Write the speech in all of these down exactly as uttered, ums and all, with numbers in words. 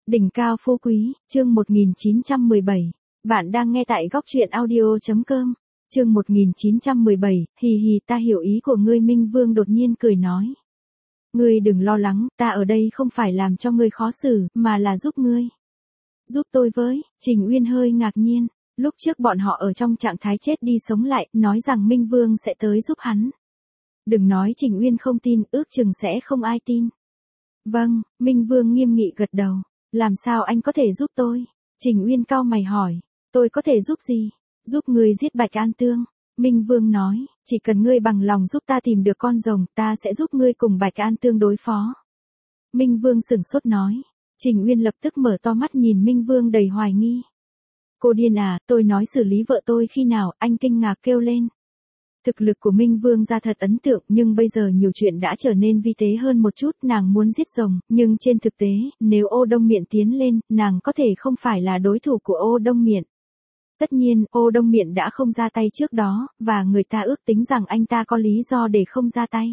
Đỉnh cao phú quý, chương một nghìn chín trăm mười bảy. Bạn đang nghe tại góc truyện audio.com. Chương một nghìn chín trăm mười bảy, hì hì ta hiểu ý của ngươi. Minh Vương đột nhiên cười nói. Ngươi đừng lo lắng, ta ở đây không phải làm cho ngươi khó xử, mà là giúp ngươi. Giúp tôi với, Trình Uyên hơi ngạc nhiên. Lúc trước bọn họ ở trong trạng thái chết đi sống lại, nói rằng Minh Vương sẽ tới giúp hắn. Đừng nói Trình Uyên không tin, ước chừng sẽ không ai tin. Vâng, Minh Vương nghiêm nghị gật đầu. Làm sao anh có thể giúp tôi? Trình Uyên cau mày hỏi. Tôi có thể giúp gì? Giúp ngươi giết Bạch An Tương. Minh Vương nói, chỉ cần ngươi bằng lòng giúp ta tìm được con rồng, ta sẽ giúp ngươi cùng Bạch An Tương đối phó. Minh Vương sửng sốt nói. Trình Uyên lập tức mở to mắt nhìn Minh Vương đầy hoài nghi. Cô điên à, tôi nói xử lý vợ tôi khi nào? Anh kinh ngạc kêu lên. Thực lực của Minh Vương ra thật ấn tượng, nhưng bây giờ nhiều chuyện đã trở nên vi tế hơn một chút. Nàng muốn giết rồng, nhưng trên thực tế, nếu Ô Đông Miện tiến lên, nàng có thể không phải là đối thủ của Ô Đông Miện. Tất nhiên, Ô Đông Miện đã không ra tay trước đó, và người ta ước tính rằng anh ta có lý do để không ra tay.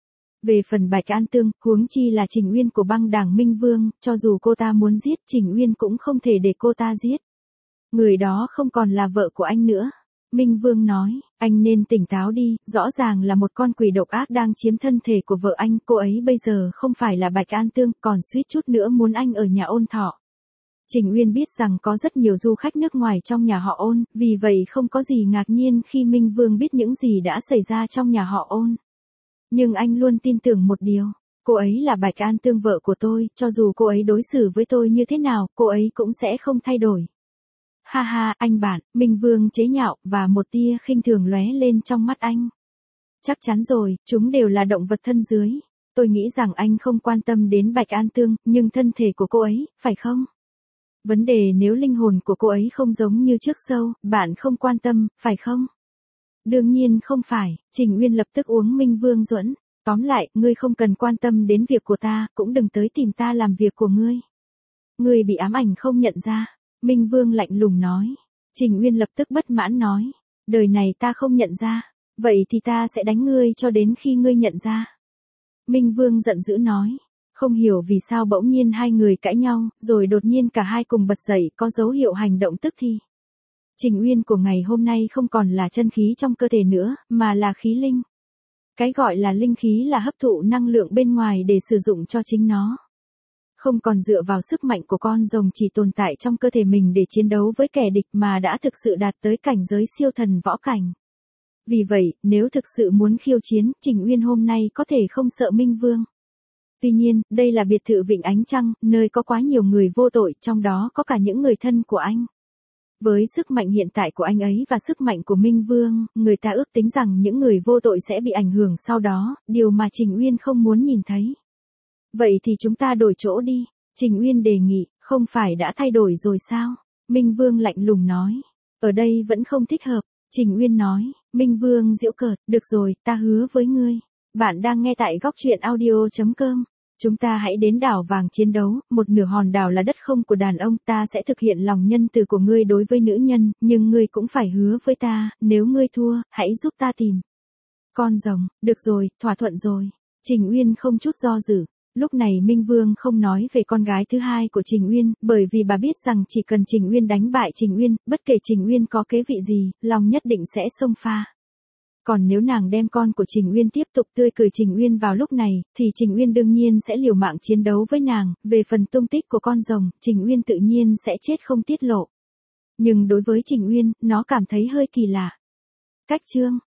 Về phần Bạch An Tương, huống chi là Trình Uyên của băng đảng Minh Vương, cho dù cô ta muốn giết Trình Uyên cũng không thể để cô ta giết. Người đó không còn là vợ của anh nữa. Minh Vương nói, anh nên tỉnh táo đi, rõ ràng là một con quỷ độc ác đang chiếm thân thể của vợ anh, cô ấy bây giờ không phải là Bạch An Tương, còn suýt chút nữa muốn anh ở nhà Ôn Thọ. Trình Uyên biết rằng có rất nhiều du khách nước ngoài trong nhà họ Ôn, vì vậy không có gì ngạc nhiên khi Minh Vương biết những gì đã xảy ra trong nhà họ Ôn. Nhưng anh luôn tin tưởng một điều, cô ấy là Bạch An Tương vợ của tôi, cho dù cô ấy đối xử với tôi như thế nào, cô ấy cũng sẽ không thay đổi. Ha ha, anh bạn, Minh Vương chế nhạo, và một tia khinh thường lóe lên trong mắt anh. Chắc chắn rồi, chúng đều là động vật thân dưới. Tôi nghĩ rằng anh không quan tâm đến Bạch An Tương, nhưng thân thể của cô ấy, phải không? Vấn đề nếu linh hồn của cô ấy không giống như trước sâu, bạn không quan tâm, phải không? Đương nhiên không phải, Trình Uyên lập tức uống Minh Vương duẫn. Tóm lại, ngươi không cần quan tâm đến việc của ta, cũng đừng tới tìm ta làm việc của ngươi. Ngươi bị ám ảnh không nhận ra. Minh Vương lạnh lùng nói. Trình Uyên lập tức bất mãn nói. Đời này ta không nhận ra. Vậy thì ta sẽ đánh ngươi cho đến khi ngươi nhận ra. Minh Vương giận dữ nói. Không hiểu vì sao bỗng nhiên hai người cãi nhau, rồi đột nhiên cả hai cùng bật dậy, có dấu hiệu hành động tức thì. Trình Uyên của ngày hôm nay không còn là chân khí trong cơ thể nữa, mà là khí linh. Cái gọi là linh khí là hấp thụ năng lượng bên ngoài để sử dụng cho chính nó. Không còn dựa vào sức mạnh của con rồng chỉ tồn tại trong cơ thể mình để chiến đấu với kẻ địch, mà đã thực sự đạt tới cảnh giới siêu thần võ cảnh. Vì vậy, nếu thực sự muốn khiêu chiến, Trình Uyên hôm nay có thể không sợ Minh Vương. Tuy nhiên, đây là biệt thự Vịnh Ánh Trăng, nơi có quá nhiều người vô tội, trong đó có cả những người thân của anh. Với sức mạnh hiện tại của anh ấy và sức mạnh của Minh Vương, người ta ước tính rằng những người vô tội sẽ bị ảnh hưởng sau đó, điều mà Trình Uyên không muốn nhìn thấy. Vậy thì chúng ta đổi chỗ đi, Trình Uyên đề nghị, không phải đã thay đổi rồi sao? Minh Vương lạnh lùng nói, ở đây vẫn không thích hợp, Trình Uyên nói, Minh Vương giễu cợt, được rồi, ta hứa với ngươi. Bạn đang nghe tại góc truyện audio.com. Chúng ta hãy đến đảo vàng chiến đấu, một nửa hòn đảo là đất không của đàn ông, ta sẽ thực hiện lòng nhân từ của ngươi đối với nữ nhân, nhưng ngươi cũng phải hứa với ta, nếu ngươi thua, hãy giúp ta tìm con rồng. Được rồi, thỏa thuận rồi. Trình Uyên không chút do dự. Lúc này Minh Vương không nói về con gái thứ hai của Trình Uyên, bởi vì bà biết rằng chỉ cần Trình Uyên đánh bại Trình Uyên, bất kể Trình Uyên có kế vị gì, lòng nhất định sẽ xông pha. Còn nếu nàng đem con của Trình Uyên tiếp tục tươi cười Trình Uyên vào lúc này, thì Trình Uyên đương nhiên sẽ liều mạng chiến đấu với nàng. Về phần tung tích của con rồng, Trình Uyên tự nhiên sẽ chết không tiết lộ. Nhưng đối với Trình Uyên, nó cảm thấy hơi kỳ lạ. Cách chương